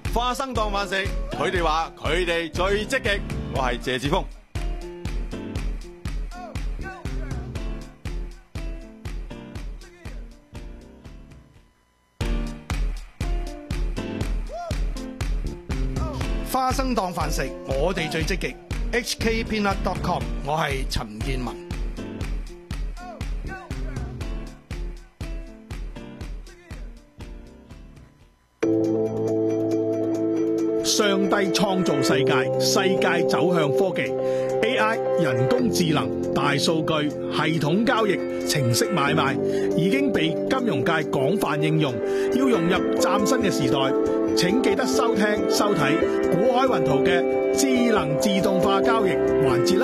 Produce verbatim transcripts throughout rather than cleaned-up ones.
花生當飯食，佢哋話佢哋最積極。我係謝志峰。 花生當飯食，我哋最積極。H K Peanut dot com， 我係陳建文。上帝創造世界，世界走向科技 A I、人工智能、大數據、系統交易、程式買賣，已經被金融界廣泛應用。要融入嶄新嘅時代，請記得收聽收睇股海雲圖嘅智能自動化交易環節啦。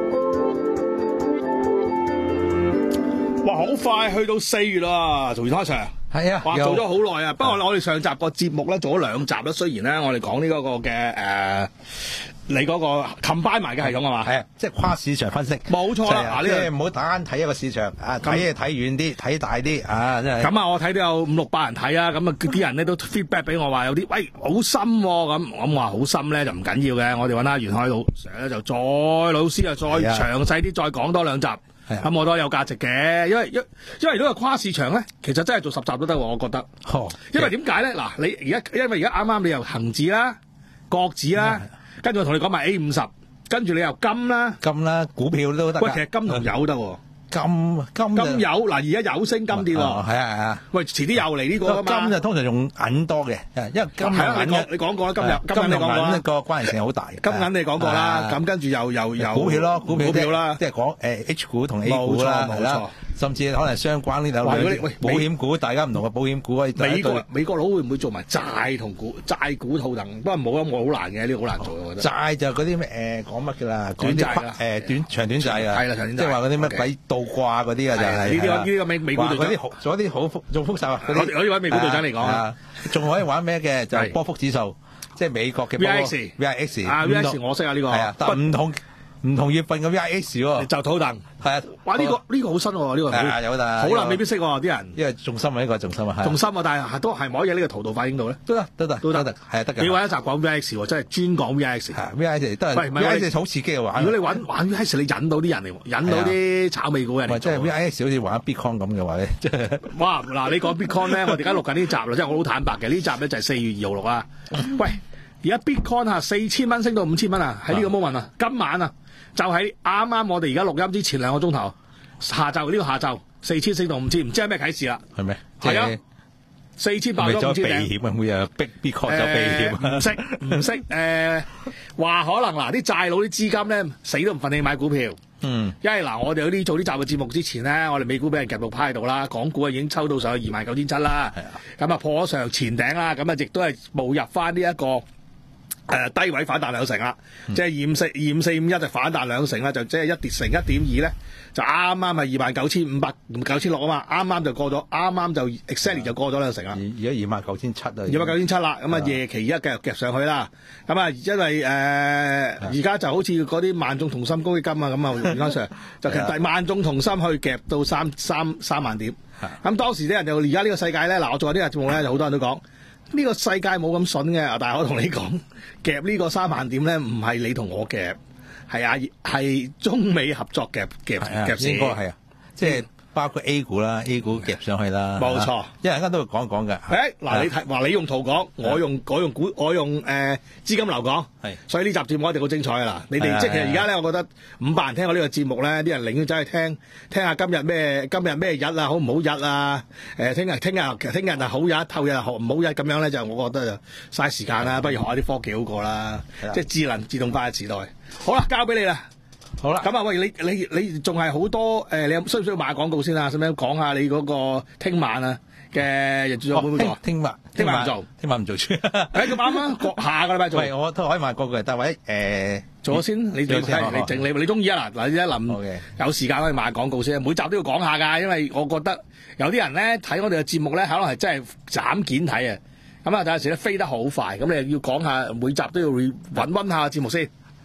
哇，好快去到四月啦，做完開場。 係啊， 哇，做咗好耐啊！不過我哋上集個節目咧做咗兩集啦，雖然咧我哋講呢嗰個嘅誒、呃，你嗰個 combine 埋嘅系統係嘛？ 係啊，即係跨市場分析。 冇錯啦， 嗱，呢唔好單睇一個市場啊，睇嘢睇遠啲，睇大啲啊，真係。 咁啊，我睇到有五六百人睇啊，咁啊啲人咧都 feedback 俾我話有啲喂好深咁，咁話好深咧就唔緊要嘅，我哋揾阿袁海老師咧就再老師啊再詳細啲再講多兩集。咁我都有價值嘅，因為因因為如果係跨市場咧，其實真係做十集都得喎，我覺得。哦、因為點解咧？嗱，你而家因為而家啱啱你由恒指啦、國指啦，跟住我同你講埋 A 五十，跟住你又金啦、 金啦，股票都得。 喂，其實金同油得喎。 金金金有嗱，而家有升金跌喎。係啊係啊。 喂，遲啲又嚟呢個啊嘛。 金就通常用銀多嘅，因為金係銀你講過啦，今日今日你講過啦， 個關係性好大。 金銀你講過啦，咁跟住又又又股票咯，股票股票啦， 即係講誒 H 股同 A 股啦，係啦。甚至可能相關呢兩類保險股，大家唔同嘅保險股可以。 美國美國佬會唔會做埋債同股債股套戥？不過冇咁，我好難嘅，呢個好難做我覺得。 債就嗰啲咩誒講乜㗎啦？ 短債啦， 誒短長短債啊， 係啦長短債， 即係話嗰啲乜鬼倒掛嗰啲啊，就係呢啲呢啲美美股隊長， 嗰啲好做啲好複仲複雜啊！ 我我哋揾美股隊長嚟講啊， 仲可以玩咩嘅？就係波幅指數，即係美國嘅 V I X V I X 啊 V I X 我識啊呢個， 係啊，唔同。唔同月份嘅 V I X 喎， 就套戥係啊！ 哇，呢個呢個好新喎，呢個係啊有㗎， 好難未必識喎啲人， 因為重心啊呢個重心啊， 重心啊，但係都係唔可以喺呢個圖度反映到咧， 都得得得都得，係啊得嘅。 你玩一集講 V I X 喎，真係專講 V I X，V I X 都係 V I X 好刺激嘅玩。 如果你玩玩 V I X，你引到啲人嚟，引到啲炒美股人嚟， 即係 V I X 好似玩 Bitcoin 咁嘅話咧，即係哇嗱！你講 Bitcoin 咧，我哋而家錄緊呢集啦，即係我好坦白嘅，呢集咧就係四月二號錄啊。喂，而家 Bitcoin 啊四千蚊升到五千蚊啊，喺呢個 moment 啊，今晚啊。就喺啱啱我哋而家錄音之前兩個鐘頭，下晝呢個下晝四千升到五千，唔知係咩啟示啦？ 係咩？ 係啊，四千八咗五千避險啊，每日逼逼確就避險啊！ 唔識唔識誒，話可能嗱啲債佬啲資金咧死都唔忿氣買股票。嗯，因為嗱我哋有啲做呢集嘅節目之前咧，我哋美股俾人夾到趴喺度啦，港股啊已經抽到上去二萬九千七啦。係啊，咁啊破咗上前頂啦，咁啊亦都係步入翻呢一個。誒、呃、低位反彈兩成啦，嗯、即係二五四二五四五一就反彈兩成啦，就即係一跌成一點二咧，就啱啱係二萬九千五百九千六啊嘛，啱啱就過咗，啱啱就 exactly 就過咗兩成啦。 而家二萬九千七啊， 二萬九千七啦，咁啊夜期而家繼續夾上去啦，咁啊因為誒而家就好似嗰啲萬眾同心公積金啊咁啊，袁生 Sir 就其實萬眾同心去夾到三三三萬點，咁當時啲人就而家呢個世界咧，嗱我做呢個節目咧，就好多人都講。呢個世界冇咁筍嘅，但係我同你講，夾呢個三萬點咧，唔係你同我夾，係啊，係中美合作夾夾夾先， 應該係啊，即係包括 A 股啦 ，A 股夾上去啦， 冇錯， 一陣間都會講一講嘅。 誒，嗱你睇話你用圖講，我用我用股我用誒資金流講，係，所以呢集節目一定好精彩㗎啦！你哋即係其實而家咧，我覺得五百人聽我呢個節目咧，啲人寧願走去聽聽下今日咩今日咩日啊，好唔好日啊？誒，聽日聽日其實聽日係好日，後日係唔好日咁樣咧，就我覺得就嘥時間啦，不如學下啲科技好過啦，即係智能自動化嘅時代。好啦，交俾你啦。好啦，咁啊，喂，你你你仲係好多誒、呃？你需唔需要買廣告先啊？使唔使講下你嗰個聽晚啊嘅日做會唔會做？ 聽晚聽晚唔做， 聽晚唔做住。誒咁啱啊！下個禮拜做。 係，我都可以買廣告，但係或者誒做咗先，你你你整你你中意啊嗱嗱，一臨有時間可以買廣告先，每集都要講下㗎，因為我覺得有啲人咧睇我哋嘅節目咧，可能係真係斬件睇啊。咁啊，有陣時咧飛得好快，咁你又要講下每集都要揾溫下節目先。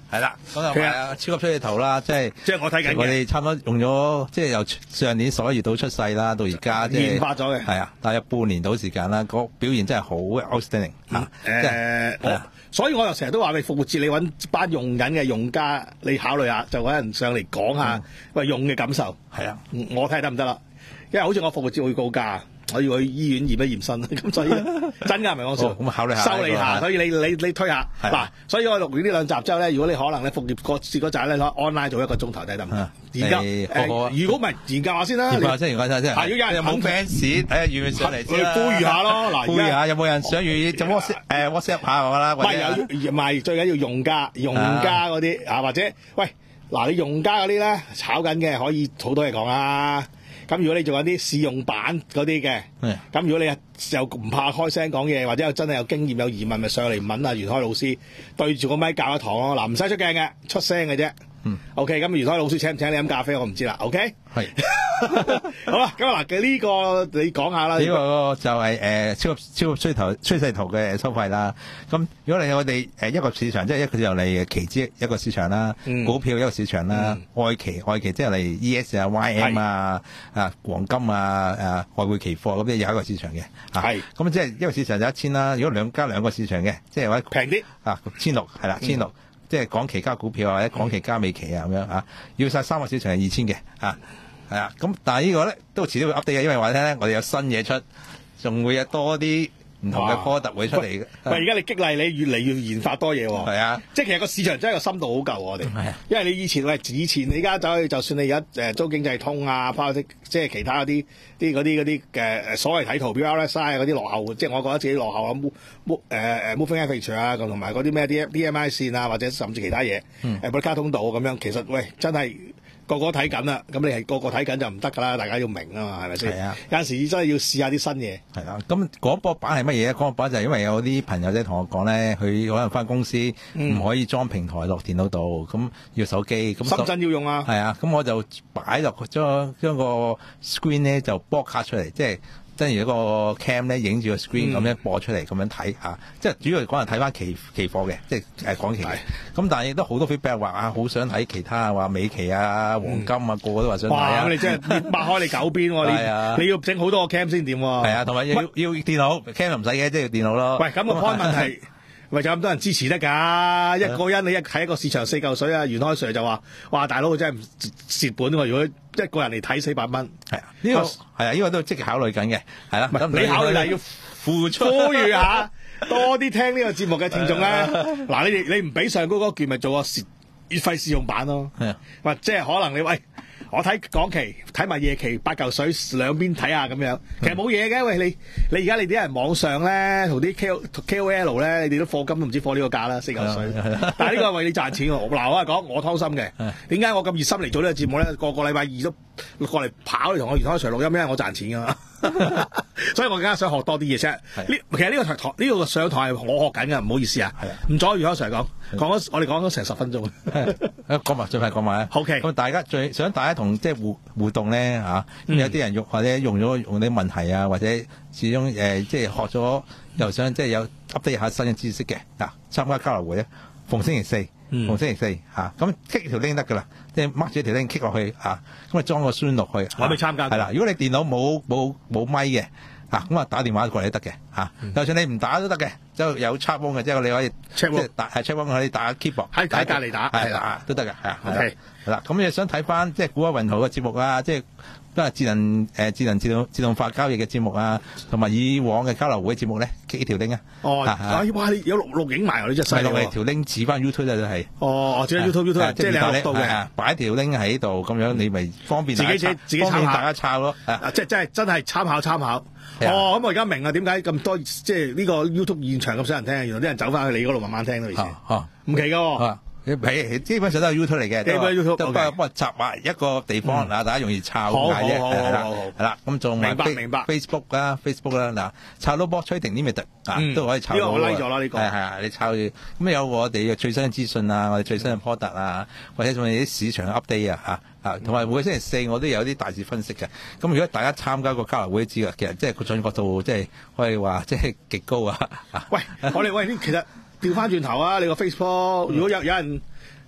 係啦，咁啊，係啊，超級出氣頭啦，即係即係我睇緊嘅。 我哋差唔多用咗，即係由上年十一月到出世啦，到而家即係研發咗嘅。 係啊，大約半年到時間啦，個表現真係好 outstanding 嚇。 誒，所以我又成日都話你復活節你揾班用緊嘅用家，你考慮下，就揾人上嚟講下喂用嘅感受。 係啊， 我睇下得唔得啦？因為好似我復活節會告假。我要去醫院驗一驗身，咁所以真㗎，唔係講笑。 咁考慮下， 收你下，所以你你你推下嗱。所以我錄完呢兩集之後咧，如果你可能咧復業個試嗰陣咧攞 online 做一個鐘頭睇得唔得？研究如果唔係研究下先啦。 研究下先，研究下先。 係要有人有冇 fans 睇下預唔上嚟先啦。 呼籲下咯，嗱， 呼籲下有冇人想預就 WhatsApp 誒 WhatsApp 下我啦。 唔係有唔係最緊要用家用家嗰啲啊，或者喂嗱你用家嗰啲咧炒緊嘅可以好多嘢講啊。咁如果你做緊啲試用版嗰啲嘅，咁如果你又唔怕開聲講嘢，或者又真係有經驗有疑問，咪上嚟問啊袁開老師對住個咪教一堂咯。嗱，唔使出鏡嘅，出聲嘅啫。嗯。OK，咁袁開老師請唔請你飲咖啡我唔知啦。OK。係。好啦，咁啊嗱，呢個你講下啦。呢個就係誒超級超級趨頭趨勢圖嘅收費啦。咁如果你我哋誒一個市場，即係一個就嚟期指一個市場啦，股票一個市場啦，外期外期即係嚟 E S 啊、Y M 啊、啊黃金啊、誒外匯期貨咁啲有一個市場嘅。係。咁即係一個市場就一千啦。如果兩加兩個市場嘅，即係話平啲啊，千六係啦，千六。即係港期加股票或者港期加美期啊咁樣啊，要晒三個市場係二千嘅啊，係啊，咁但係呢個咧都遲啲會 update 嘅，因為話你聽咧，我哋有新嘢出，仲會有多啲唔同嘅 product 會出嚟嘅。 喂，而家你激勵你越嚟越研發多嘢喎。係啊， 即係其實個市場真係個深度好夠我哋。係啊，因為你以前喂以前你而家走去，就算你而家誒租經濟通啊，包括即係其他嗰啲啲嗰啲嗰啲嘅所謂睇圖表 R S I 嗰啲落後，即係我覺得自己落後啊，move move 誒誒 moving average 啊，同埋嗰啲咩 D D M I 線啊，或者甚至其他嘢誒布卡通道咁樣，其實喂真係。個個睇緊啦，咁你係個個睇緊就唔得㗎啦，大家要明啊嘛，係咪先？係啊，有陣時真係要試下啲新嘢。係啊，咁廣播版係乜嘢咧？廣播版就係因為有啲朋友仔同我講咧，佢可能翻公司唔可以裝平台落電腦度，咁、嗯、要手機。咁深圳要用啊。係啊，咁我就擺落將將個 screen 咧就播卡出嚟，即係。真如一個 cam 咧影住個 screen 咁樣播出嚟咁樣睇嚇，即係主要嚟講係睇翻期期貨嘅，即係誒講期嘅。咁但係亦都好多 feedback 話啊，好想睇其他啊，話美期啊、黃金啊，個個都話想睇啊。哇！咁你真係擘開你九邊喎，你你要整好多個 cam 先掂喎。係啊，同埋要要電腦 cam 唔使嘅，即係要電腦咯。喂，咁個 point 問題。喂，就咁多人支持得㗎，一個人你一睇一個市場四嚿水啊，袁開 Sir 就話：哇，大佬真係唔蝕本喎！如果一個人嚟睇四百蚊，係啊，呢、呢個係啊，呢個都積極考慮緊嘅，係啦。你考慮就係要付出，呼籲下多啲聽呢個節目嘅聽眾咧。嗱，你哋你唔俾上高嗰件，咪做個蝕月費試用版咯。係啊，或即係可能你喂。我睇港期睇埋夜期八嚿水兩邊睇下咁樣，其實冇嘢嘅。喂，你你而家你啲人網上咧同啲 K O K O L 咧，你哋都課金都唔知課呢個價啦，四嚿水。但係呢個係為你賺錢喎。嗱，我係講我湯心嘅。點解我咁熱心嚟做呢個節目咧？個個禮拜二都過嚟跑嚟同我袁開 Sir 錄音，因為我賺錢㗎嘛。所以我更加想學多啲嘢啫。呢其實呢個堂呢個上堂係我學緊㗎，唔好意思啊。唔阻袁開 Sir 講，講咗我哋講咗成十分鐘。講埋最快講埋啊。OK。咁大家最想大家同即係互互動咧嚇，咁有啲人用或者用咗用啲問題啊，或者始終誒即係學咗又想即係有 update 下新嘅知識嘅嗱，參加交流會咧，逢星期四，逢星期四嚇，咁 click 條 link 得㗎啦，即係 mark 住條 link click 落去嚇，咁啊裝個孫落去，我咪參加係啦。如果你電腦冇冇冇咪嘅嚇，咁啊打電話過嚟都得嘅嚇，就算你唔打都得嘅，就有 chat room 嘅，即係你可以即係打係 chat room 可以打 keyboard 喺喺隔離打係啦都得嘅係啊。OK。係啦，咁你想睇翻即係股海雲圖嘅節目啊，即係都係智能誒、呃、智能自動自動化交易嘅節目啊，同埋以往嘅交流會節目咧，幾條 link 啊？哦，啊、哇！你有錄錄影埋喎，你真係犀利喎！係條 link 似翻 YouTube 就係。哦，即係 YouTube YouTube，即係你錄到嘅，擺條 link 喺度，咁樣你咪方便自己自己自己參考，大家抄咯。啊，即係真係真係參考參考。哦，咁我而家明啊，點解咁多即係呢個 YouTube 現場咁少人聽？原來啲人走翻去你嗰度慢慢聽咯，以前。哦，唔奇㗎喎。基本上都係 YouTube 嚟嘅，基本 YouTube 都不過不過集埋一個地方嗱，大家容易抄咁解啫，係啦，係啦，咁仲明白明白 Facebook 啦 Facebook 啦嗱，抄到波 trading limited 啊都可以抄到。呢個我 like 咗啦，呢個係係啊，你抄咁有我哋嘅最新嘅資訊啊，我哋最新嘅 product 啊，或者仲有啲市場 update 啊嚇啊，同埋每個星期四我都有啲大致分析嘅。咁如果大家參加個交流會知嘅，其實即係個準確度即係可以話即係極高啊！喂，我哋喂呢其實。調翻轉頭啊！你個 Facebook 如果有有人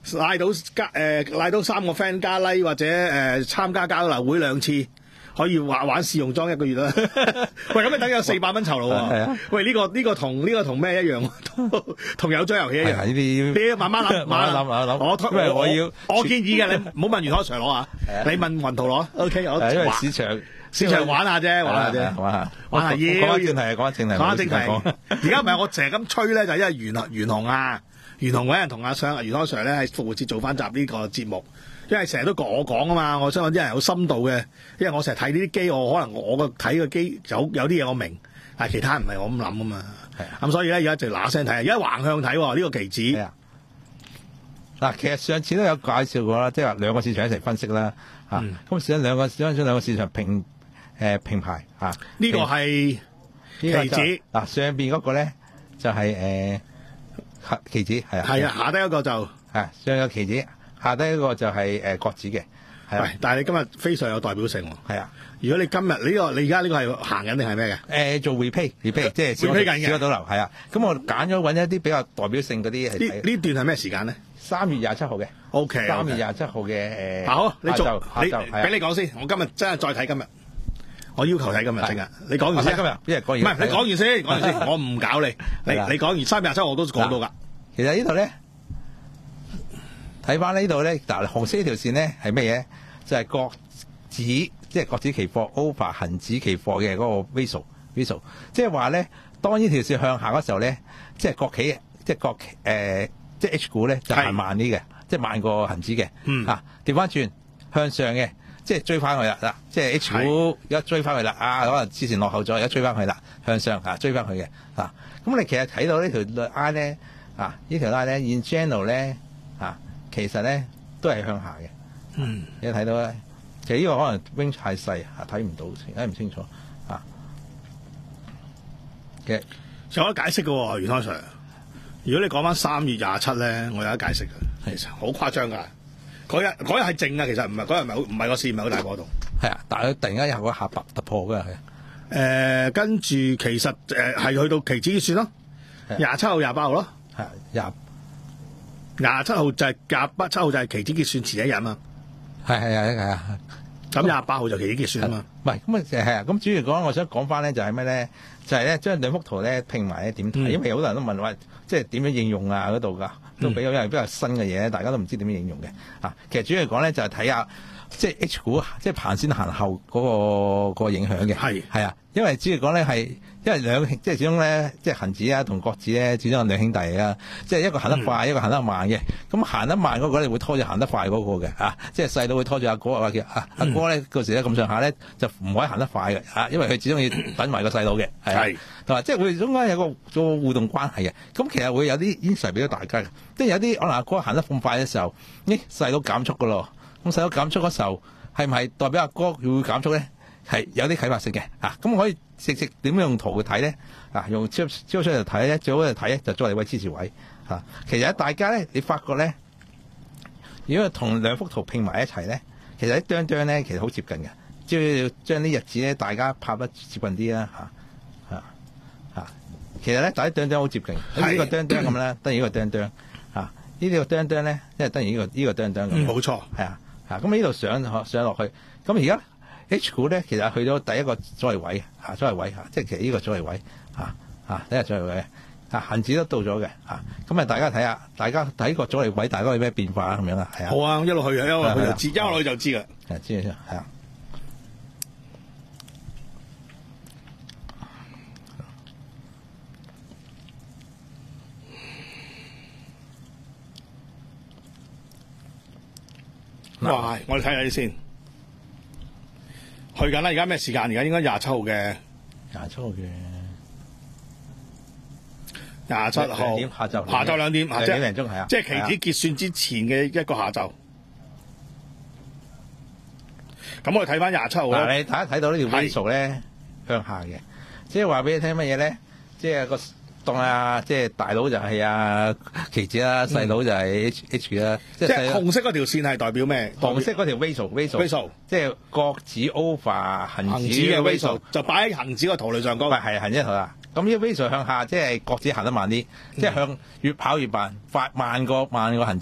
拉到加誒拉到三個 friend 加 like 或者誒、呃、參加交流會兩次。可以玩玩試用裝一個月啦。喂，咁你等有四百蚊酬勞喎。係啊。喂，呢、這個呢、這個同呢、這個同咩一樣？同有獎遊戲一樣。呢啲你要慢慢諗，慢慢諗，慢慢諗。我因為我要我建議嘅，你唔好問袁海 Sir 攞啊，你問雲圖攞。O K， 我因為市場市場玩下啫，玩下啫，玩下玩下要。講翻正題，講翻正題，講翻正題。而家唔係我成日咁吹咧，就因為袁袁雄啊，袁雄嗰人同阿上袁海 Sir 咧喺復活節做翻集呢個節目。因為成日都講我講啊嘛，我想揾啲人有深度嘅，因為我成日睇呢啲機，我可能我個睇個機有有啲嘢我明，但係其他唔係我咁諗啊嘛。係啊，咁所以咧而家就嗱聲睇，而家橫向睇喎呢個期指。係啊，嗱，其實上次都有介紹過啦，即係話兩個市場一齊分析啦。嚇、嗯，咁試緊兩個試緊兩個市場平誒平排嚇。呢、這個係期指。嗱，上邊嗰個咧就係誒期指係啊。係啊，下低嗰個就係上個期指。下低一個就係誒國指嘅，係啊，但係你今日非常有代表性喎。係啊，如果你今日呢、這個你而家呢個係行緊定係咩嘅？誒、呃、做 repeat repeat 即係小緊嘅小倒流，係啊。咁我揀咗揾一啲比較代表性嗰啲係。呢呢段係咩時間咧？三月廿七號嘅。O K。三月廿七號嘅誒。好，你做你俾你講先。我今日真係再睇今日，我要求睇今日正啊。你講完先。今日因為講完。唔係你講完先，講完先，我唔搞你。你你講完三月廿七號我都講到㗎。其實呢度咧。睇翻呢度咧，嗱紅色呢條線咧係咩嘢？就係、是、國指，即係國指期貨 over 恒指期貨嘅嗰個 ratio，ratio， 即係話咧，當呢條線向下嗰時候咧，即係國企，即係國企，誒、呃，即係 H 股咧就行慢啲嘅，即係慢過恒指嘅。嗯。嚇，調翻轉向上嘅，即係追翻去啦嗱，即係 H 股而家追翻去啦，啊，可能之前落後咗，而家追翻去啦，向上嚇追翻去嘅嚇。咁你其實睇到呢條 line 咧，啊，呢條 line 咧 in general 咧，嚇。其實咧都係向下嘅，嗯，你睇到咧，其實呢個可能 range 太細，睇唔到，睇唔清楚啊。嘅，有得解釋嘅喎，袁海 Sir。如果你講翻三月廿七咧，我有得解釋嘅，其實好誇張㗎。嗰日嗰日係靜㗎，其實唔係嗰日唔係唔係個市唔係好大波動。係啊，但係佢突然間有個下白突破㗎，係。誒、呃，跟住其實誒係、呃、去到期指結算咯，廿七號、廿八號咯，係廿。廿七號就係廿八七號就係期指結算前一日啊嘛，係係係係啊，咁廿八號就期指結算啊嘛，唔係咁啊係啊，咁主要講我想講翻咧就係咩咧，就係咧將兩幅圖咧拼埋咧點睇，因為好多人都問話即係點樣應用啊嗰度噶，都比較因為比較新嘅嘢，大家都唔知點樣應用嘅啊。其實主要嚟講咧就係睇下即係 H 股即係行先行後嗰、嗰個、嗰個影響嘅，係係啊，因為主要講咧係。因為兩即係始終咧，即係恒指啊同國指咧，始終係兩兄弟啊。即係一個行得快，嗯、一個行得慢嘅。咁行得慢嗰個咧會拖住行得快嗰個嘅啊。即係細佬會拖住阿哥啊叫啊阿哥咧，嗰時咧咁上下咧就唔可以行得快嘅啊，因為佢始終要等埋個細佬嘅係。同埋即係會中間有個個互動關係嘅。咁其實會有啲 insight 俾到大家嘅。即係有啲可能阿哥行得咁快嘅時候，咦細佬減速噶咯。咁細佬減速嗰時候係唔係代表阿哥會減速咧？係有啲啟發性嘅啊。咁可以。直直點樣用圖去睇咧？啊，用超超出嚟睇咧，最好就睇咧就作為位支持位嚇、啊。其實大家咧，你發覺咧，如果同兩幅圖拼埋一齊咧，其實一張張咧其實好接近嘅，只要將啲日子咧大家拍得接近啲啦嚇嚇嚇。其實咧，第一張張好接近，呢個張張咁咧，等於呢個張張嚇，呢啲個張張咧，即係等於呢個呢個張張咁。冇錯，係啊嚇。咁呢度上上落去，咁而家。H 股咧，其實去到第一個阻力位嚇，阻力位嚇，即係其實呢個阻力位嚇嚇，第一個阻力位嚇，恒指都到咗嘅嚇，咁啊大家睇下，大家睇個阻力位，大家有咩變化咁樣啊？係啊，好啊，一路去啊，一路去就知，一路去就知㗎，係知嘅，係啊。哇！我哋睇下啲先。去緊啦！而家咩時間？而家應該廿七號嘅廿七號嘅廿七號下晝下晝兩點，兩點零鐘係啊！即係期指結算之前嘅一個下晝。咁我哋睇翻廿七號啦。你大家睇到呢條 ratio 咧向下嘅，即係話俾你聽乜嘢咧？即係個當啊，即係大佬就係啊期指啦，細佬就係 H H 啦。即係紅色嗰條線係代表咩？紅色嗰條 ratio，ratio，即係國指 over 恒指嘅 ratio，就擺喺恒指個圖類上嗰。係恒指圖啦。咁呢個 ratio 向下，即係國指行得慢啲，即係向越跑越慢，快慢過慢過恒指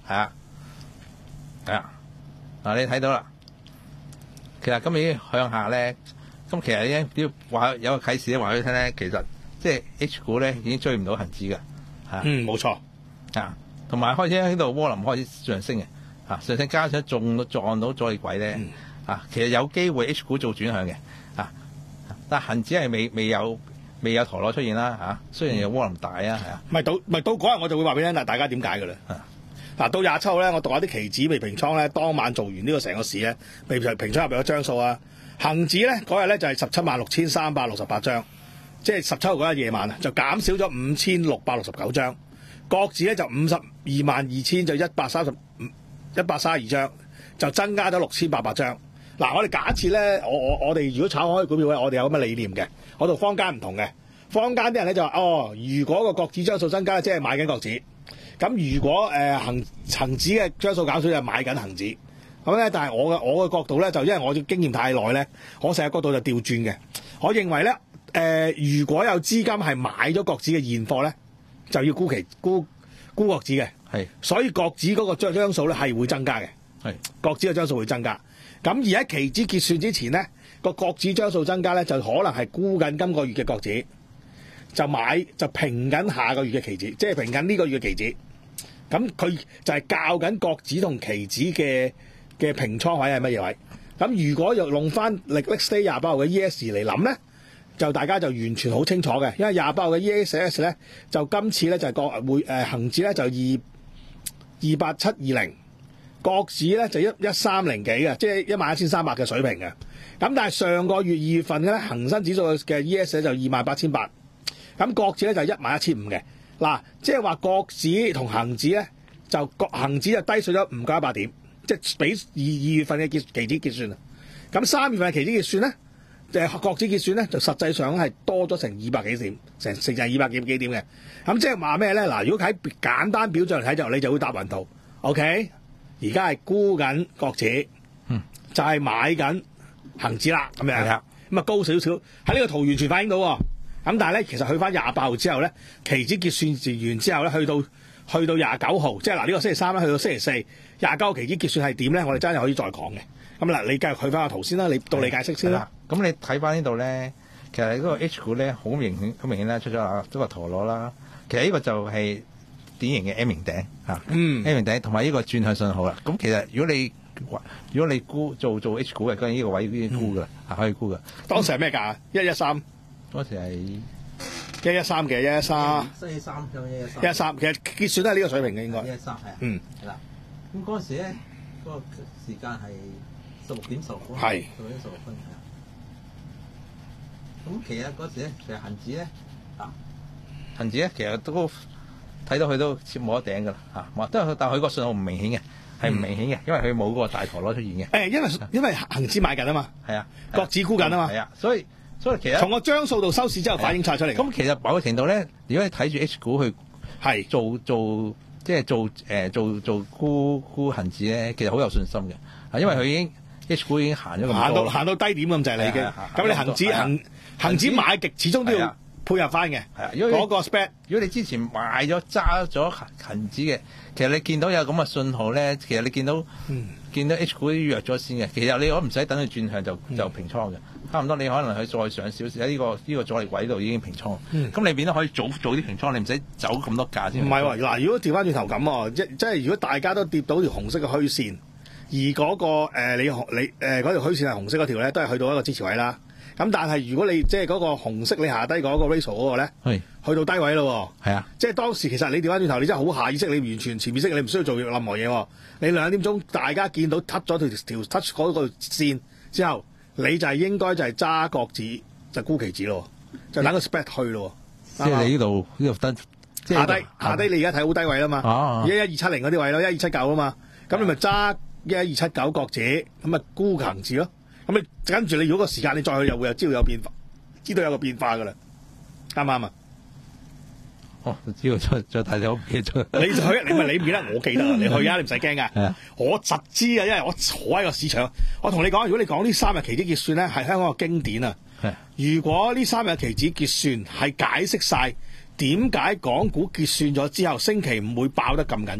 係啊，係啊，嗱你睇到啦，其實今日向下咧，咁其實咧要話有個啟示咧，話俾你聽咧，其實即係 H 股咧已經追唔到恒指嘅，係嗯，冇錯啊，同埋開始喺度窩輪開始上升嘅，啊上升加上中到撞到阻力位咧，嗯、啊其實有機會 H 股做轉向嘅，啊但係恒指係未未有。未有陀螺出現啦嚇，雖然有窩輪大啊，係啊， 咪到咪到嗰日我就會話俾你聽，嗱大家點解㗎啦？嗱到廿七號咧，我讀下啲期指未平倉咧，當晚做完呢個成個市咧，未平平倉入邊嘅張數啊，恒指咧嗰日咧就係十七萬六千三百六十八張，即係十七號嗰日夜晚啊，就減少咗五千六百六十九張，國指咧就五十二萬二千就一百三十一百三十二張，就增加咗六千八百張。嗱，我哋假設咧，我我我哋如果炒開股票咧，我哋有咁嘅理念嘅，我同坊間唔同嘅。坊間啲人咧就話：哦，如果個國指張數增加，即係買緊國指；咁如果誒恆恆指嘅張數減少，就係買緊恆指。咁咧，但係我嘅我嘅角度咧，就因為我嘅經驗太耐咧，我成日角度就調轉嘅。我認為咧，誒、呃、如果有資金係買咗國指嘅現貨咧，就要沽期沽沽國指嘅。係，所以國指嗰個張張數咧係會增加嘅。係，國指嘅張數會增加。咁而喺期指結算之前咧，個國指張數增加咧，就可能係沽緊今個月嘅國指，就買就平緊下個月嘅期指，即係平緊呢個月嘅期指。咁佢就係校緊國指同期指嘅嘅平倉位係乜嘢位？咁如果又用翻歷歷 stay 廿八號嘅 E S 嚟諗咧，就大家就完全好清楚嘅，因為廿八號嘅 E S 咧，就今次咧就係個會誒恆指咧就二二八七二零。國指咧就一一三零幾嘅，即係一萬一千三百嘅水平嘅。咁但係上個月二月份嘅咧，恆生指數嘅 E S 就二萬八千八，咁國指咧就一萬一千五嘅。嗱，即係話國指同恆指咧，就國恆指就低水咗唔夠一百點，即係比二二月份嘅結期指結算啊。咁三月份嘅期指結算咧，誒國指結算咧就實際上係多咗成二百幾點，成成成二百幾幾點嘅。咁即係話咩咧？嗱，如果喺簡單表象嚟睇就你就會搭雲圖 ，OK。而家係沽緊國指，嗯、就係、是、買緊恒指啦，咁樣咁啊高少少喺呢個圖完全反映到喎。咁但係咧，其實去翻廿八號之後咧，期指結算完之後咧，去到去到廿九號，即係嗱呢個星期三啦，去到星期四廿九號期指結算係點咧？我哋真係可以再講嘅。咁嗱，你繼續去翻個圖先啦，你到你解釋先啦。 咁你睇翻呢度咧，其實嗰個 H 股咧好明顯，好明顯咧出咗啊，一個陀螺啦。其實呢個就係典型嘅 M 型頂嚇，嗯 M 型頂同埋呢個轉向信號啦。咁其實如果你如果你沽做做 H 股嘅，跟住呢個位已經沽㗎，係可以沽㗎。 當時係咩價？一一三。 當時係一一三嘅一一三。 一一三咁一一三。 一一三，其實結算都係呢個水平嘅應該。 一一三係啊。 嗯。 係啦。咁嗰陣時咧，嗰個時間係十六點十六分。 係。 十六點十六分係啊。咁其實嗰時咧，其實恆指咧啊，恆指咧其實都睇到佢都接冇得頂㗎啦嚇，都係但係佢個信號唔明顯嘅，係唔明顯嘅，因為佢冇嗰個大陀螺出現嘅。 誒，因為因為恆指買緊啊嘛， 係啊， 國指沽緊啊嘛， 係啊，所以所以其實從個張數度收市之後反映晒出嚟。 咁其實某個程度咧，如果你睇住 H 股去係做做即係做誒做做沽沽恆指咧，其實好有信心嘅，啊，因為佢已經 H 股已經行咗咁多， 行到行到低點咁滯啦已經。咁你恆指恆恆指買極始終都要配合翻嘅，係啊，如果嗰個 spread， 如果你之前買咗揸咗恆指嘅，其實你見到有咁嘅信號咧，其實你見到、嗯、見到 H 股弱咗先嘅，其實你可唔使等佢轉向就就平倉嘅，差唔多你可能佢再上少少喺呢個呢、呢個阻力位度已經平倉，咁、嗯、你變得可以早早啲平倉，你唔使走咁多價先。唔係喎，嗱，如果調翻轉頭咁喎，即即係如果大家都跌到條紅色嘅虛線，而嗰、嗰個、呃、你你誒嗰、呃、條虛線係紅色嗰條咧，都係去到一個支持位啦。咁但係如果你即係嗰個紅色你下低嗰個 ratio 嗰個咧，係去到低位咯，係啊，即係當時其實你調翻轉頭，你真係好下意識，你完全潛意識，你唔需要做任何嘢喎。你兩點鐘大家見到 touch 咗條條 touch 嗰個線之後，你就係應該就係揸國指就沽期指咯，就等個 spread 去咯。 即係你呢度呢度得下低下低，你而家睇好低位啦嘛，一一二七零嗰啲位咯，一二七九啊嘛，咁你咪揸一一二七九國指，咁咪沽恒指咯。咁你跟住你如果個時間你再去又會有知道有變化，知道有個變化噶啦，啱唔啱啊？ 哦，知道再再睇睇，記咗。 你去，你咪你唔記得，我記得啦。你去啊，你唔使驚噶。我實知啊，因為我坐喺個市場。我同你講，如果你講呢三日期指結算咧，係香港個經典啊。如果呢三日期指結算係解釋晒點解港股結算咗之後星期五會爆得咁緊要，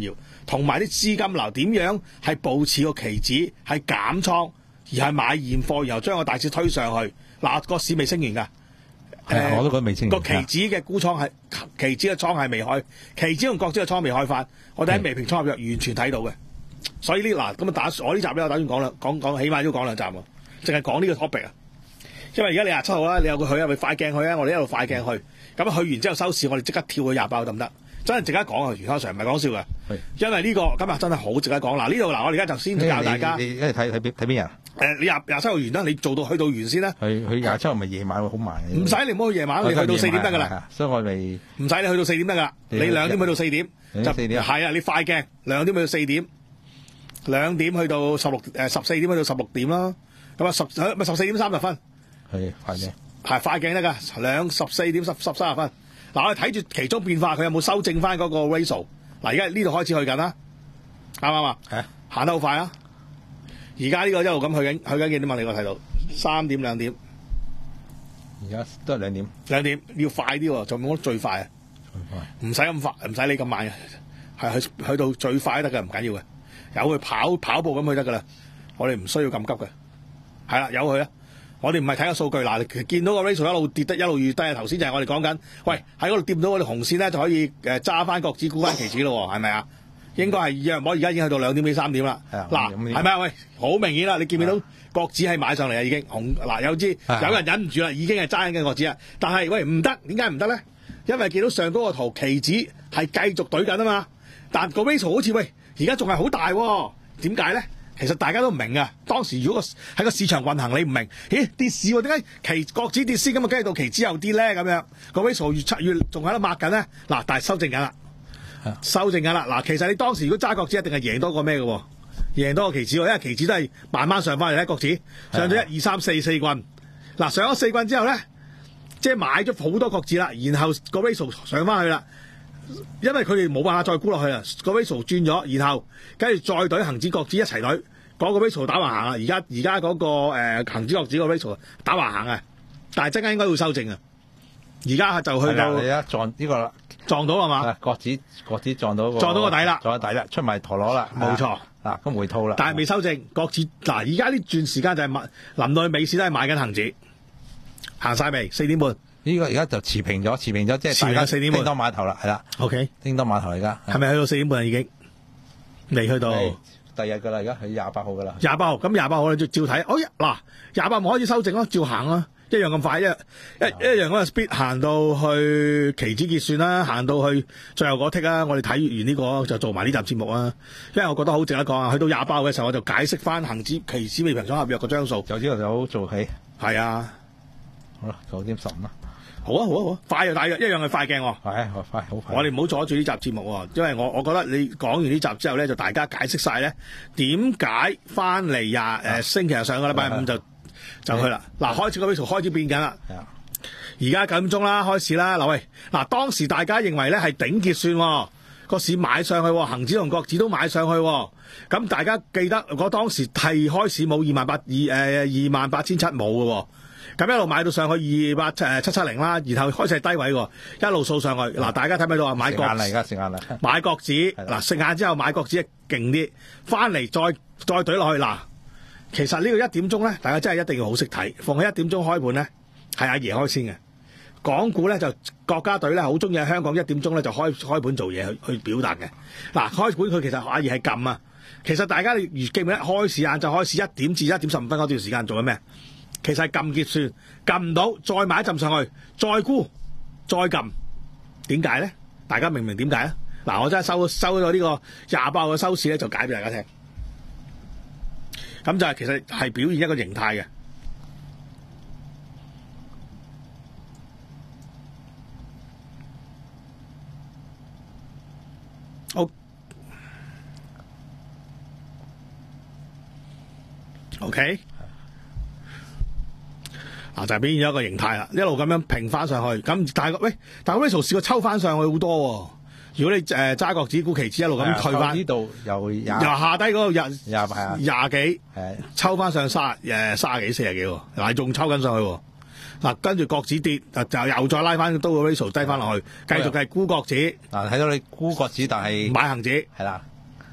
同埋啲資金流點樣係部署個期指係減倉，而係買現貨，然後將個大市推上去。嗱、個市未升完㗎。 係、呃，我都覺得未升完。 個期指嘅沽倉係期指嘅倉係未開，期指同國指嘅倉未開翻。我哋喺未平倉合約完全睇到嘅。所以呢嗱咁啊打我呢集咧，我打算講啦，講講起碼都要講兩集喎，淨係講呢個 topic 啊。因為而家你廿七號啦，你有個去啊，咪快鏡去啊，我哋一路快鏡去。咁去完之後收市，我哋即刻跳去廿八號得唔得？真係值得講啊！袁開 Sir 唔係講笑嘅，因為呢、呢個今日真係好值得講。嗱呢度嗱，我哋而家就先教大家。 你你睇睇邊睇邊人？ 誒，你廿廿七號完啦，你做到去到完先啦。 去去廿七號咪夜晚會好慢嘅。唔使你唔好去夜晚，你去到四點得㗎啦。 所以我哋唔使你去到四點得㗎啦。你兩點去到四點就係啊！你快鏡兩點去到四點，兩點去到十六誒十四點去到十六點啦。咁啊十咪十四點三十分。 係快鏡。 係快鏡得㗎，兩十四點十十三十分。嗱，我哋睇住其中變化，佢有冇修正翻嗰個 ratio？ 嗱，而家呢度開始去緊啦，啱唔啱啊？係啊，行得好快啊！而家呢個一路咁去緊，去緊幾點啊？你我睇到三點兩點， 而家都係兩點。兩點要快啲喎，仲冇最快啊！最快，唔使咁快，唔使你咁慢嘅，係去去到最快都得㗎，唔緊要嘅，由佢跑跑步咁去得㗎啦。我哋唔需要咁急嘅，係啦，由佢啊！我哋唔係睇個數據，嗱，見到個 ratio 一路跌得一路越低啊！頭先就係我哋講緊，喂，喺嗰度掂到嗰條紅線咧，就可以誒揸翻國指沽翻期指咯，係咪啊？應該係約摸而家已經去到兩點幾三點啦。嗱，係咪啊？喂，好明顯啦！你見唔見到國指係買上嚟啊？已經紅嗱，有知有人忍唔住啦，已經係揸緊嘅國指啊！但係喂唔得，點解唔得咧？因為見到上嗰個圖期指係繼續懟緊啊嘛，但個 ratio 好似喂而家仲係好大喎，點解咧？其實大家都唔明啊！當時如果個喺個市場運行，你唔明，咦跌市喎？點解期國指跌先咁啊？跟住到期指又跌咧咁樣，個 ratio 越出越仲喺度抹緊咧。嗱，但係修正緊啦，修正緊啦。嗱，其實你當時如果揸國指一定係贏多過咩嘅？贏多過期指喎，因為期指都係慢慢上翻嚟咧。國指上咗一二三四四棍，嗱上咗四棍之後咧，即係買咗好多國指啦，然後個 ratio 上翻去啦。因為佢哋冇辦法再沽落去啦，個 ratio 轉咗，然後跟住再懟恒指國指一齊懟，嗰、那個 ratio 打橫行啊！而家而家嗰個誒恒指國指個 ratio 打橫行啊，但係陣間應該會修正啊！而家就去到你而家撞呢、這個啦， 撞到係嘛？ 國指國指撞到、那個、 撞到個底啦， 撞到底啦，出埋陀螺啦， 冇錯嗱，咁回吐啦， 但係未修正國指嗱，而家呢段時間就係買臨到去尾市都係買緊恒指，行晒未？四點半。 呢、這個而家就持平咗，持平咗，即係大家四點半叮當碼頭啦，係啦。 O K， 叮當碼頭而家係咪去到四點半已經？未去到。 第日噶啦，而家係廿八號噶啦。 廿八號，咁廿八號你照照睇。哦，嗱，廿八號開始修正咯，照行啦，一樣咁快，一一一樣嗰個 speed 行到去期指結算啦，行到去最後嗰 tick 啦。我哋睇完呢、這個就做埋呢集節目啦，因為我覺得好值得講啊。去到廿八號嘅時候，我就解釋翻恒指期指未平倉合約個張數。 就之後就好做起。 係啊。 好啦，九點十五啦。 好啊好啊好啊，快就大約，一樣係快鏡喎。 係，快好快。 我哋唔好阻住呢集節目喎，因為我我覺得你講完呢集之後咧，就大家解釋晒咧點解翻嚟廿誒星期日上個禮拜五就就去啦。嗱，開始個 ratio 開始變緊啦。而家九點鐘啦，開始啦。嗱喂，嗱當時大家認為咧係頂結算，個市買上去，恒指同國指都買上去。咁大家記得，我當時係開始冇二萬八二誒二萬八千七冇嘅。咁一路買到上去二八七七零啦，然後開始係低位喎，一路掃上去。嗱，大家睇唔睇到啊？買國嚟㗎，食晏啦。 買國指嗱，食晏之後買國指勁啲，翻嚟再再懟落去嗱。其實呢個一點鐘咧，大家真係一定要好識睇。逢喺一點鐘開盤咧，係阿爺開先嘅。港股咧就國家隊咧好中意喺香港一點鐘咧就開開盤做嘢去去表達嘅。嗱，開盤佢其實阿爺係撳啊。其實大家你記唔記得開市晏晝開市一點至一點十五分嗰段時間做緊咩？其實係撳結算，撳唔到，再買一浸上去，再沽，再撳，點解咧？大家明唔明點解咧？嗱，我真係收收咗呢個廿八號嘅收市咧，就解俾大家聽。咁就係其實係表現一個形態嘅。好 ，OK。啊，就係表現咗一個形態啦，一路咁樣平翻上去，咁但係喂，但係 ratio 試過抽翻上去好多喎、哦。如果你誒揸國指股期指一路咁退翻， 呢度又由下低嗰度廿廿係廿幾，抽翻上三誒三十幾四十幾喎，嗱仲抽緊上去喎。嗱跟住國指跌，就又再拉翻都個 ratio 低翻落去，繼續係沽國指。 嗱睇到你沽國指，但係買恒指係啦。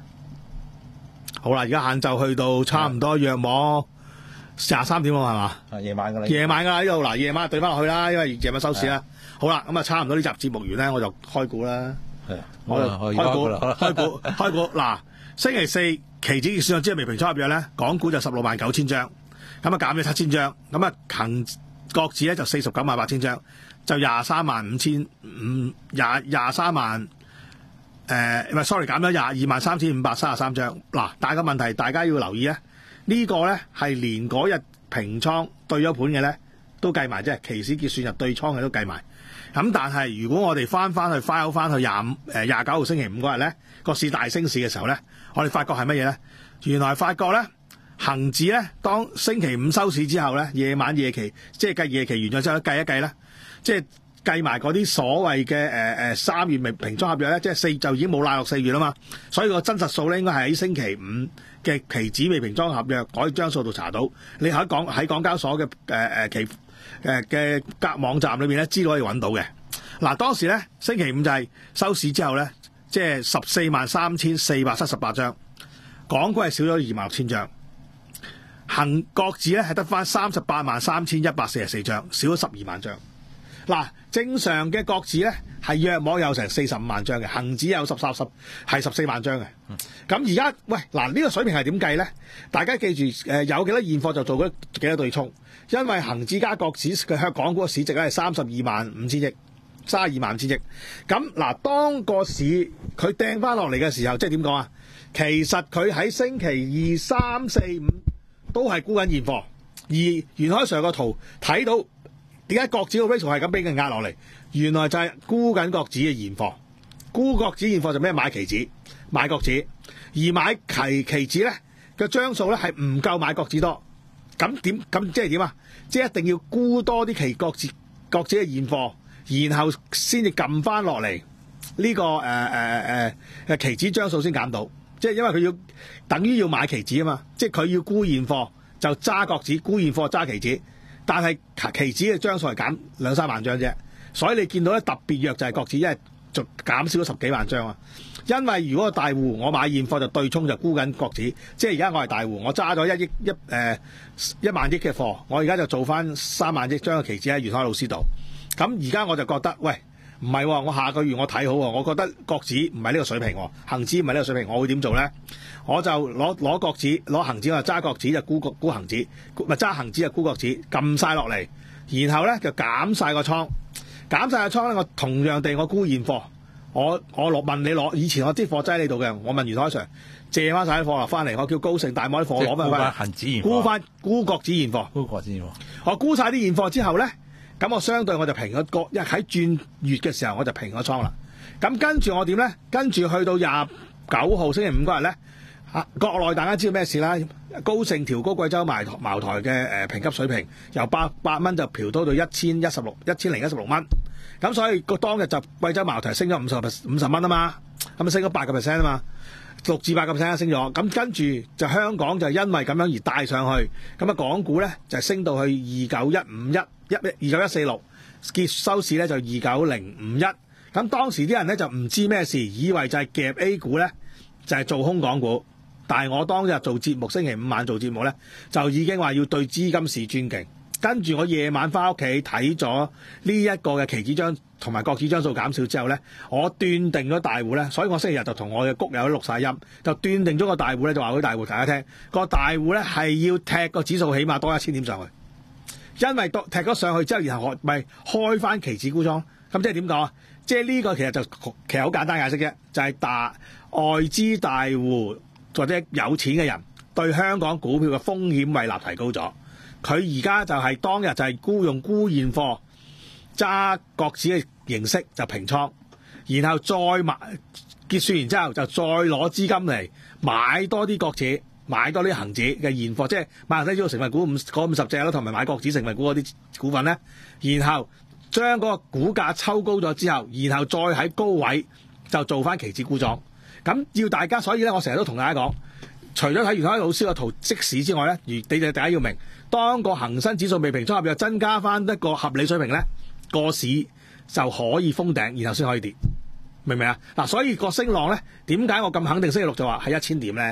好啦，而家晏晝去到差唔多約莫廿三點喎，係嘛？ 係夜晚㗎啦。 夜晚㗎啦，呢度嗱，夜晚對翻落去啦，因為夜晚收市啦。好啦，咁啊差唔多呢集節目完咧，我就開估啦。 係， 我就開估啦，開估開估嗱，星期四期指結算之後未平倉合約咧，港股就十六萬九千張，咁啊減咗七千張，咁啊恒國指咧就四十九萬八千張，就廿三萬五千五廿廿三萬。誒唔係 sorry 減咗廿二萬三千五百三十三張。嗱，但係個問題大家要留意咧，呢個咧係連嗰日平倉對咗盤嘅咧都計埋，即係期市結算日對倉嘅都計埋。咁但係如果我哋翻翻去 file 翻去廿五誒廿九號星期五嗰日咧，個市大升市嘅時候咧，我哋發覺係乜嘢咧？原來發覺咧恆指咧當星期五收市之後咧，夜晚夜期即係計夜期完咗之後計一計咧，即係計埋嗰啲所謂嘅誒誒三月未平倉合約咧，即係四就已經冇賴落四月啦嘛，所以個真實數咧應該係喺星期五嘅期指未平倉合約嗰張數度查到。你喺港喺港交所嘅誒誒期誒嘅格網站裏邊咧，資料可以揾到嘅。嗱，當時咧星期五就係收市之後咧，即係十四萬三千四百七十八張，港股係少咗二萬六千張，恒國指咧係得翻三十八萬三千一百四十四張，少咗十二萬張。嗱，正常嘅國指咧係約莫有成四十五萬張嘅，恒指有十十十係十四萬張嘅。咁而家喂嗱呢個水平係點計咧？大家記住誒、呃、有幾多現貨就做幾多對沖，因為恒指加國指嘅香港股嘅市值咧係三十二萬五千億，三十二萬五千億。咁嗱，當個市佢掟翻落嚟嘅時候，即係點講啊？其實佢喺星期二、三、四、五都係沽緊現貨，而袁開 Sir 個圖睇到。點解國指個 ratio 係咁俾佢壓落嚟？原來就係沽緊國指嘅現貨，沽國指現貨就咩？買期指、買國指，而買期期指咧嘅張數咧係唔夠買國指多。咁點？咁即係點啊？即係一定要沽多啲期國指國指嘅現貨，然後先至撳翻落嚟呢個誒誒誒誒期指張數先減到。即係因為佢要等於要買期指啊嘛，即係佢要沽現貨就揸國指，沽現貨揸期指。但係期指嘅張數係減兩三萬張啫，所以你見到咧特別弱就係國指，因為就減少咗十幾萬張啊。因為如果個大戶我買現貨就對沖就沽緊國指，即係而家我係大戶，我揸咗一億一誒、呃、一萬億嘅貨，我而家就做翻三萬億張嘅期指喺袁開老師度。咁而家我就覺得喂唔係喎，我下個月我睇好喎，我覺得國指唔係呢個水平，恒指唔係呢個水平，我會點做咧？我就攞攞國指攞恒指，我就揸國指就沽沽恒指，咪揸恒指就沽國指，撳晒落嚟，然後咧就減晒個倉，減晒個倉咧，我同樣地我沽現貨，我我落問你攞，以前我啲貨擠喺你度嘅，我問袁開 Sir 借翻晒啲貨落翻嚟，我叫高盛大摩啲貨攞翻翻， 恒指現貨， 沽翻沽國指現貨， 沽國指現貨， 我沽晒啲現貨之後咧，咁我相對我就平咗個，一喺轉月嘅時候我就平咗倉啦。咁跟住我點咧？跟住去到廿九號星期五嗰日咧。啊！國內大家知道咩事啦？高盛調高貴州茅茅台嘅誒、呃、評級水平，由八百蚊就調到到一千一十六一千零一十六蚊。咁所以個當日就貴州茅台升咗五十五十蚊啊嘛，咁升咗八個 percent 啊嘛，六至八個 percent 升咗。咁跟住就香港就因為咁樣而帶上去，咁啊港股咧就升到去二九一五一一二九一四六，結收市咧就二九零五一。咁當時啲人咧就唔知咩事，以為就係夾 A 股咧就係、是、做空港股。但係我當日做節目，星期五晚做節目咧，就已經話要對資金市尊敬。跟住我夜晚翻屋企睇咗呢一個嘅期指張同埋國指張數減少之後咧，我斷定咗大戶咧，所以我星期日就同我嘅谷友錄晒音，就斷定咗個大戶咧，就話俾大戶大家聽，個大戶咧係要踢個指數起碼多一千點上去，因為多踢咗上去之後，然後咪開翻期指沽倉。咁即係點講啊？即係呢個其實就其實好簡單解釋啫，就係、是、大外資大戶。或者有錢嘅人對香港股票嘅風險胃納提高咗，佢而家就係當日就係沽用沽現貨揸國指嘅形式就平倉，然後再買結算完之後就再攞資金嚟買多啲國指，買多啲恒指嘅現貨，即係買恒生指數成分股五嗰五十隻啦，同埋買國指成分股嗰啲股份咧，然後將嗰個股價抽高咗之後，然後再喺高位就做翻期指沽莊。咁要大家，所以咧，我成日都同大家講，除咗睇袁開老師個圖即市之外咧，如你哋大家要明，當個恒生指數未平倉合約增加翻一個合理水平咧，個市就可以封頂，然後先可以跌，明唔明啊？嗱，所以個升浪咧，點解我咁肯定星期六就話係一千點咧？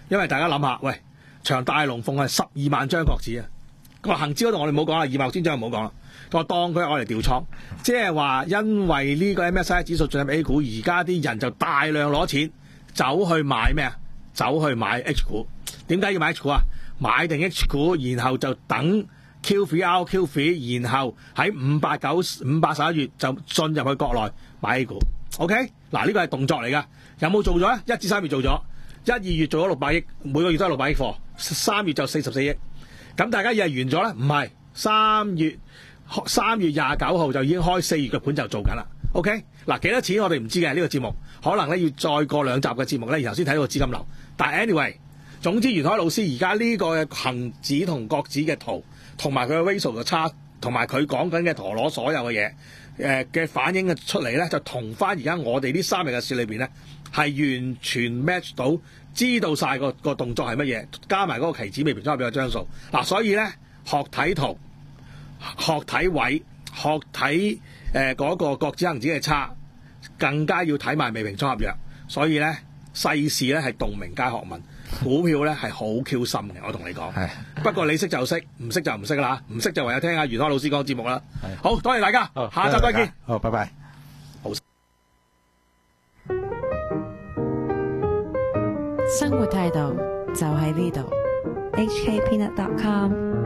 因為大家諗下，喂，場大龍鳳係十二萬張國指啊，個恒指嗰度我哋唔好講啦，二萬六千張就唔好講啦。我當佢係我嚟調倉，即係話因為呢個 M S C I 指數進入 A 股，而家啲人就大量攞錢走去買咩啊？走去買 H 股。點解要買 H 股啊？買定 H 股，然後就等 Q 三 R Q 三，然後喺五八九五八十一月就進入去國內買 A 股。OK， 嗱呢個係動作嚟㗎，有冇做咗咧？一至三月做咗，一二月做咗六百億，每個月都係六百億貨，三月就四十四億。咁大家以為完咗咧？唔係，三月三月廿九號就已經開四月嘅盤就做緊啦。OK， 嗱幾多錢我哋唔知嘅呢個節目，可能咧要再過兩集嘅節目咧，然後先睇到個資金流。但係 anyway， 總之袁海老師而家呢個恆指同國指嘅圖，同埋佢嘅 ratio 嘅差，同埋佢講緊嘅陀螺所有嘅嘢，誒嘅反映嘅出嚟咧，就同翻而家我哋呢三日嘅市裏邊咧，係完全 match 到，知道晒個個動作係乜嘢，加埋嗰個期指未平倉比較張數。嗱、啊，所以咧學睇圖、學睇位、學睇誒嗰個國指恆指嘅差，更加要睇埋未平倉合約。所以咧世事咧係洞明皆學問。股票咧係好 Q 深嘅，我同你講。係，不過你識就識，唔識就唔識啦。唔識就唯有聽下袁開老師講節目啦。係，好多謝大家，下集再見。 好，拜拜。 好， 生活態度就喺呢度。H K Peanut dot com